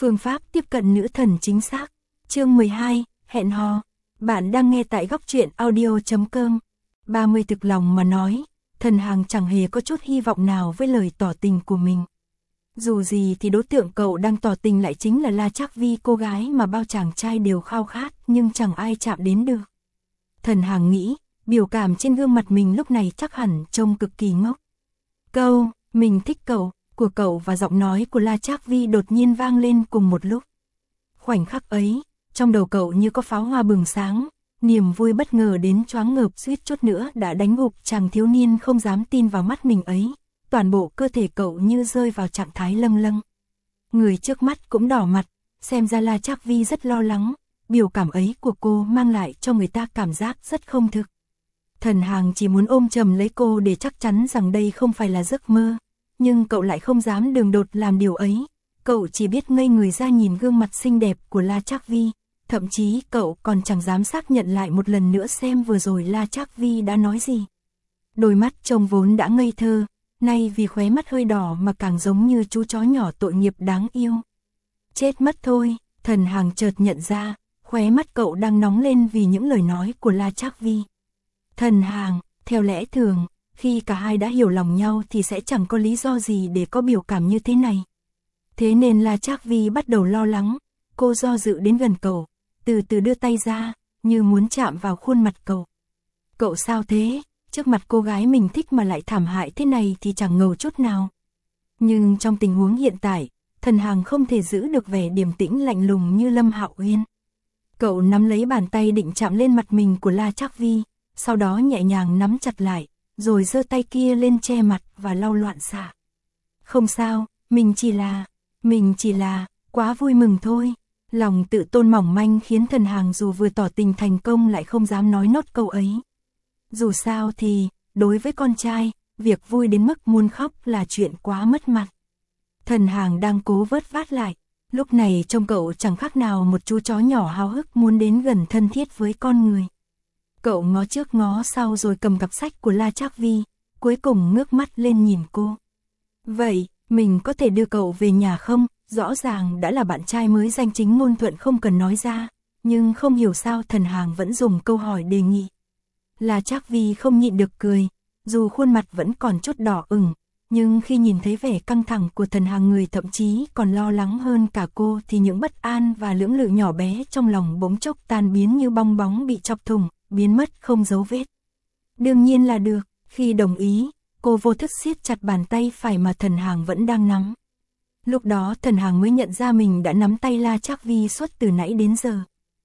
Phương pháp tiếp cận nữ thần chính xác. Chương 12, hẹn hò. Bạn đang nghe tại góc truyện audio.com. 30 thực lòng mà nói, Thần Hàng chẳng hề có chút hy vọng nào với lời tỏ tình của mình. Dù gì thì đối tượng cậu đang tỏ tình lại chính là La Trác Vi, cô gái mà bao chàng trai đều khao khát nhưng chẳng ai chạm đến được. Thần Hàng nghĩ, biểu cảm trên gương mặt mình lúc này chắc hẳn trông cực kỳ ngốc. Câu, mình thích cậu, của cậu và giọng nói của La Trác Vi đột nhiên vang lên cùng một lúc. Khoảnh khắc ấy, trong đầu cậu như có pháo hoa bừng sáng, niềm vui bất ngờ đến choáng ngợp, suýt chút nữa đã đánh gục chàng thiếu niên không dám tin vào mắt mình ấy. Toàn bộ cơ thể cậu như rơi vào trạng thái lâng lâng. Người trước mắt cũng đỏ mặt, xem ra La Trác Vi rất lo lắng, biểu cảm ấy của cô mang lại cho người ta cảm giác rất không thực. Thần Hàng chỉ muốn ôm chầm lấy cô để chắc chắn rằng đây không phải là giấc mơ, nhưng cậu lại không dám đường đột làm điều ấy. Cậu chỉ biết ngây người ra nhìn gương mặt xinh đẹp của La Trác Vi, thậm chí cậu còn chẳng dám xác nhận lại một lần nữa xem vừa rồi La Trác Vi đã nói gì. Đôi mắt trông vốn đã ngây thơ, nay vì khóe mắt hơi đỏ mà càng giống như chú chó nhỏ tội nghiệp đáng yêu. Chết mất thôi, Thần Hàng chợt nhận ra, khóe mắt cậu đang nóng lên vì những lời nói của La Trác Vi. Thần Hàng, theo lẽ thường, khi cả hai đã hiểu lòng nhau thì sẽ chẳng có lý do gì để có biểu cảm như thế này. Thế nên La Trác Vi bắt đầu lo lắng, cô do dự đến gần cậu, từ từ đưa tay ra, như muốn chạm vào khuôn mặt cậu. Cậu sao thế? Trước mặt cô gái mình thích mà lại thảm hại thế này thì chẳng ngầu chút nào. Nhưng trong tình huống hiện tại, Thần Hàng không thể giữ được vẻ điềm tĩnh lạnh lùng như Lâm Hạo Uyên. Cậu nắm lấy bàn tay định chạm lên mặt mình của La Trác Vi, sau đó nhẹ nhàng nắm chặt lại, rồi giơ tay kia lên che mặt và lau loạn xạ. Không sao, mình chỉ là, quá vui mừng thôi. Lòng tự tôn mỏng manh khiến Thần Hàng dù vừa tỏ tình thành công lại không dám nói nốt câu ấy. Dù sao thì, đối với con trai, việc vui đến mức muốn khóc là chuyện quá mất mặt. Thần Hàng đang cố vớt vát lại, lúc này trông cậu chẳng khác nào một chú chó nhỏ háo hức muốn đến gần thân thiết với con người. Cậu ngó trước ngó sau rồi cầm cặp sách của La Trác Vi, cuối cùng ngước mắt lên nhìn cô. Vậy, mình có thể đưa cậu về nhà không? Rõ ràng đã là bạn trai mới danh chính ngôn thuận không cần nói ra, nhưng không hiểu sao Thần Hàng vẫn dùng câu hỏi đề nghị. La Trác Vi không nhịn được cười, dù khuôn mặt vẫn còn chút đỏ ửng, nhưng khi nhìn thấy vẻ căng thẳng của Thần Hàng, người thậm chí còn lo lắng hơn cả cô, thì những bất an và lưỡng lự nhỏ bé trong lòng bỗng chốc tan biến như bong bóng bị chọc thủng, biến mất không dấu vết. Đương nhiên là được, khi đồng ý, cô vô thức siết chặt bàn tay phải mà Thần Hàng vẫn đang nắm. Lúc đó Thần Hàng mới nhận ra mình đã nắm tay La Trác Vi suốt từ nãy đến giờ.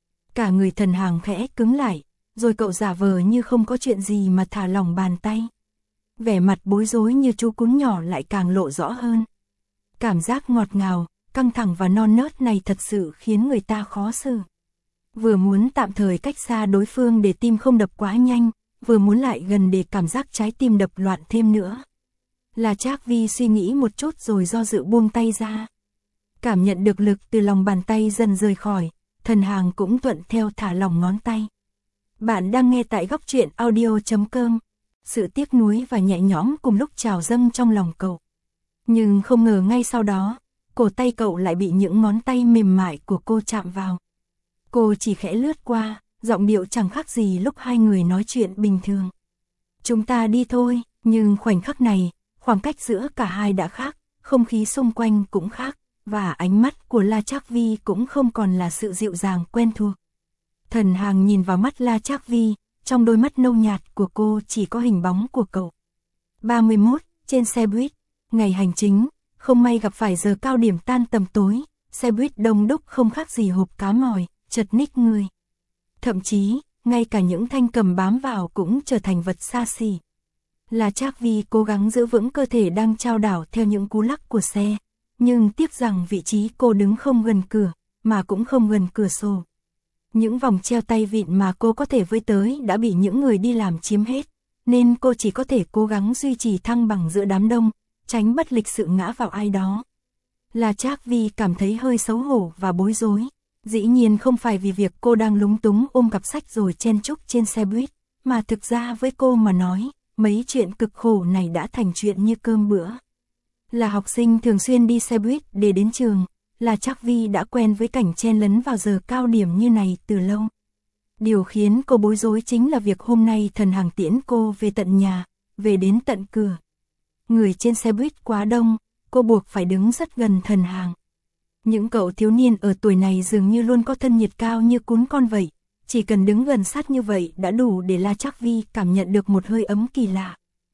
Cả người Thần Hàng khẽ cứng lại, rồi cậu giả vờ như không có chuyện gì mà thả lỏng bàn tay. Vẻ mặt bối rối như chú cún nhỏ lại càng lộ rõ hơn. Cảm giác ngọt ngào, căng thẳng và non nớt này thật sự khiến người ta khó xử. Vừa muốn tạm thời cách xa đối phương để tim không đập quá nhanh, vừa muốn lại gần để cảm giác trái tim đập loạn thêm nữa. La Trác Vi suy nghĩ một chút rồi do dự buông tay ra. Cảm nhận được lực từ lòng bàn tay dần rời khỏi, Thần Hàng cũng thuận theo thả lỏng ngón tay. Bạn đang nghe tại góc truyện audio.com. Sự tiếc nuối và nhẹ nhõm cùng lúc trào dâng trong lòng cậu. Nhưng không ngờ ngay sau đó, cổ tay cậu lại bị những ngón tay mềm mại của cô chạm vào. Cô chỉ khẽ lướt qua, giọng điệu chẳng khác gì lúc hai người nói chuyện bình thường. Chúng ta đi thôi, nhưng khoảnh khắc này, khoảng cách giữa cả hai đã khác, không khí xung quanh cũng khác, và ánh mắt của La Trác Vi cũng không còn là sự dịu dàng quen thuộc. Thần Hàng nhìn vào mắt La Trác Vi, trong đôi mắt nâu nhạt của cô chỉ có hình bóng của cậu. 31, trên xe buýt, ngày hành chính, không may gặp phải giờ cao điểm tan tầm tối, xe buýt đông đúc không khác gì hộp cá mòi, chật ních người. Thậm chí, ngay cả những thanh cầm bám vào cũng trở thành vật xa xỉ. La Trác Vi cố gắng giữ vững cơ thể đang chao đảo theo những cú lắc của xe, nhưng tiếc rằng vị trí cô đứng không gần cửa, mà cũng không gần cửa sổ. Những vòng treo tay vịn mà cô có thể với tới đã bị những người đi làm chiếm hết, nên cô chỉ có thể cố gắng duy trì thăng bằng giữa đám đông, tránh bất lịch sự ngã vào ai đó. La Trác Vi cảm thấy hơi xấu hổ và bối rối. Dĩ nhiên không phải vì việc cô đang lúng túng ôm cặp sách rồi chen chúc trên xe buýt, mà thực ra với cô mà nói, mấy chuyện cực khổ này đã thành chuyện như cơm bữa. Là học sinh thường xuyên đi xe buýt để đến trường, là Trác Vi đã quen với cảnh chen lấn vào giờ cao điểm như này từ lâu. Điều khiến cô bối rối chính là việc hôm nay Thần Hằng tiễn cô về tận nhà, về đến tận cửa. Người trên xe buýt quá đông, cô buộc phải đứng rất gần Thần Hằng. Những cậu thiếu niên ở tuổi này dường như luôn có thân nhiệt cao như cún con vậy, chỉ cần đứng gần sát như vậy đã đủ để La Trác Vi cảm nhận được một hơi ấm kỳ lạ.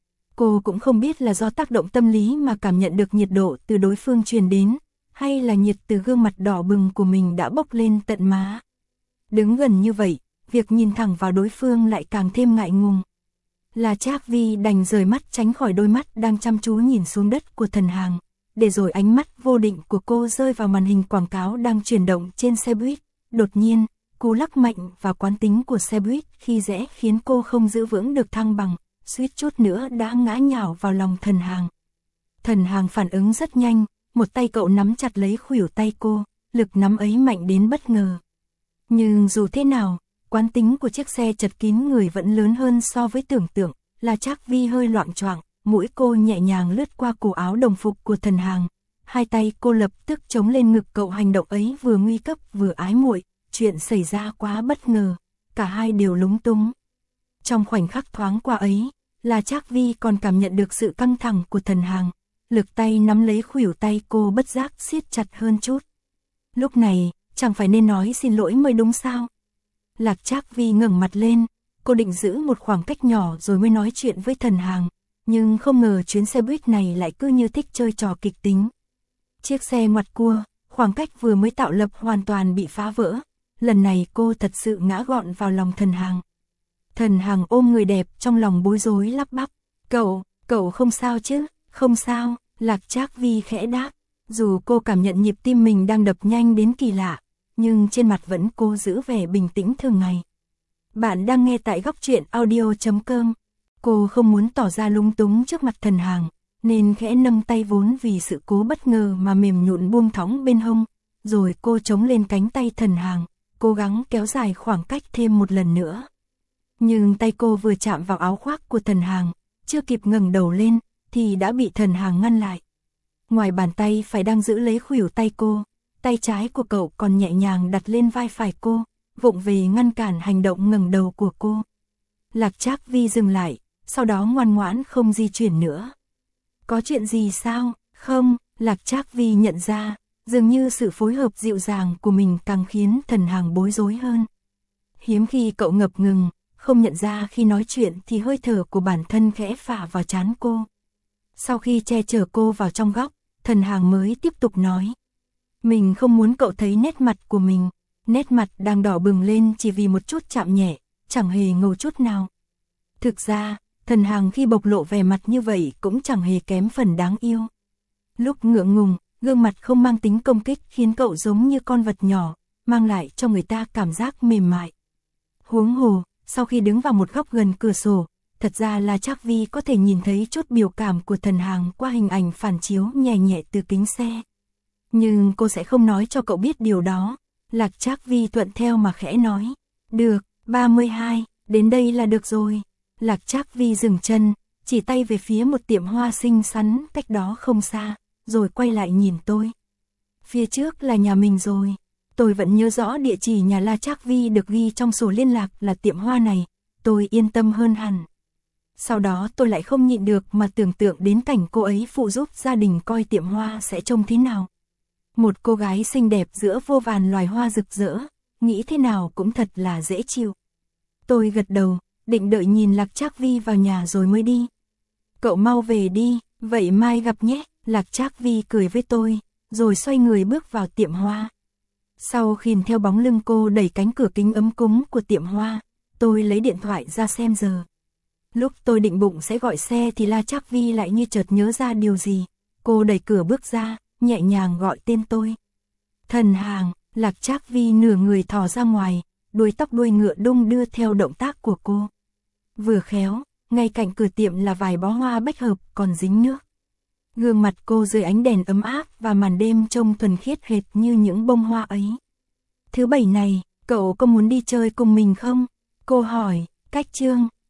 Cô cũng không biết là do tác động tâm lý mà cảm nhận được nhiệt độ từ đối phương truyền đến, hay là nhiệt từ gương mặt đỏ bừng của mình đã bốc lên tận má. Đứng gần như vậy, việc nhìn thẳng vào đối phương lại càng thêm ngại ngùng. La Trác Vi đành rời mắt tránh khỏi đôi mắt đang chăm chú nhìn xuống đất của Thần Hằng, để rồi ánh mắt vô định của cô rơi vào màn hình quảng cáo đang chuyển động trên xe buýt. Đột nhiên, cú lắc mạnh và quán tính của xe buýt khi rẽ khiến cô không giữ vững được thăng bằng, suýt chút nữa đã ngã nhào vào lòng Thần Hằng. Thần Hằng phản ứng rất nhanh, một tay cậu nắm chặt lấy khuỷu tay cô, lực nắm ấy mạnh đến bất ngờ. Nhưng dù thế nào, quán tính của chiếc xe chật kín người vẫn lớn hơn so với tưởng tượng. La Trác Vi hơi loạng choạng, mũi cô nhẹ nhàng lướt qua cổ áo đồng phục của Thần Hằng. Hai tay cô lập tức chống lên ngực cậu, hành động ấy vừa nguy cấp vừa ái muội, chuyện xảy ra quá bất ngờ, cả hai đều lúng túng. Trong khoảnh khắc thoáng qua ấy, La Trác Vi còn cảm nhận được sự căng thẳng của Thần Hằng, lực tay nắm lấy khuỷu tay cô bất giác siết chặt hơn chút. Lúc này, chẳng phải nên nói xin lỗi mới đúng sao? La Trác Vi ngẩng mặt lên, cô định giữ một khoảng cách nhỏ rồi mới nói chuyện với Thần Hằng, nhưng không ngờ chuyến xe buýt này lại cứ như thích chơi trò kịch tính. Chiếc xe ngoặt cua, khoảng cách vừa mới tạo lập hoàn toàn bị phá vỡ. Lần này cô thật sự ngã gọn vào lòng Thần Hằng. Thần Hằng ôm người đẹp trong lòng bối rối lắp bắp. Cậu không sao chứ? Không sao, La Trác Vi khẽ đáp. Dù cô cảm nhận nhịp tim mình đang đập nhanh đến kỳ lạ, nhưng trên mặt vẫn cô giữ vẻ bình tĩnh thường ngày. Bạn đang nghe tại Góc Truyện Audio.com. Cô không muốn tỏ ra lúng túng trước mặt Thần Hằng, nên khẽ nâng tay vốn vì sự cố bất ngờ mà mềm nhũn buông thõng bên hông, rồi cô chống lên cánh tay Thần Hằng, cố gắng kéo dài khoảng cách thêm một lần nữa. Nhưng tay cô vừa chạm vào áo khoác của Thần Hằng, chưa kịp ngẩng đầu lên, thì đã bị Thần Hằng ngăn lại. Ngoài bàn tay phải đang giữ lấy khuỷu tay cô, tay trái của cậu còn nhẹ nhàng đặt lên vai phải cô, vụng về ngăn cản hành động ngẩng đầu của cô. La Trác Vi dừng lại, sau đó ngoan ngoãn không di chuyển nữa. Có chuyện gì sao? Không, La Trác Vi nhận ra, dường như sự phối hợp dịu dàng của mình càng khiến Thần Hằng bối rối hơn. Hiếm khi cậu ngập ngừng, không nhận ra khi nói chuyện thì hơi thở của bản thân khẽ phả vào trán cô. Sau khi che chở cô vào trong góc, Thần Hằng mới tiếp tục nói. Mình không muốn cậu thấy nét mặt của mình, nét mặt đang đỏ bừng lên chỉ vì một chút chạm nhẹ, chẳng hề ngầu chút nào. Thực ra, Thần Hằng khi bộc lộ vẻ mặt như vậy cũng chẳng hề kém phần đáng yêu. Lúc ngượng ngùng, gương mặt không mang tính công kích khiến cậu giống như con vật nhỏ, mang lại cho người ta cảm giác mềm mại. Huống hồ, sau khi đứng vào một góc gần cửa sổ, thật ra là Trác Vi có thể nhìn thấy chút biểu cảm của Thần Hằng qua hình ảnh phản chiếu nhẹ nhẹ từ kính xe. Nhưng cô sẽ không nói cho cậu biết điều đó. La Trác Vi thuận theo mà khẽ nói. Được, 32, đến đây là được rồi. La Trác Vi dừng chân, chỉ tay về phía một tiệm hoa xinh xắn cách đó không xa, rồi quay lại nhìn tôi. Phía trước là nhà mình rồi. Tôi vẫn nhớ rõ địa chỉ nhà La Trác Vi được ghi trong sổ liên lạc là tiệm hoa này. Tôi yên tâm hơn hẳn. Sau đó tôi lại không nhịn được mà tưởng tượng đến cảnh cô ấy phụ giúp gia đình coi tiệm hoa sẽ trông thế nào. Một cô gái xinh đẹp giữa vô vàn loài hoa rực rỡ, nghĩ thế nào cũng thật là dễ chịu. Tôi gật đầu, định đợi nhìn La Trác Vi vào nhà rồi mới đi. Cậu mau về đi, vậy mai gặp nhé. La Trác Vi cười với tôi, rồi xoay người bước vào tiệm hoa. Sau khi theo bóng lưng cô đẩy cánh cửa kính ấm cúng của tiệm hoa, tôi lấy điện thoại ra xem giờ. Lúc tôi định bụng sẽ gọi xe thì La Trác Vi lại như chợt nhớ ra điều gì. Cô đẩy cửa bước ra, nhẹ nhàng gọi tên tôi. Thần Hằng. La Trác Vi nửa người thò ra ngoài, đuôi tóc đuôi ngựa đung đưa theo động tác của cô. Vừa khéo, ngay cạnh cửa tiệm là vài bó hoa bách hợp còn dính nước. Gương mặt cô dưới ánh đèn ấm áp và màn đêm trông thuần khiết hệt như những bông hoa ấy. Thứ bảy này, cậu có muốn đi chơi cùng mình không? Cô hỏi. Cách Chương.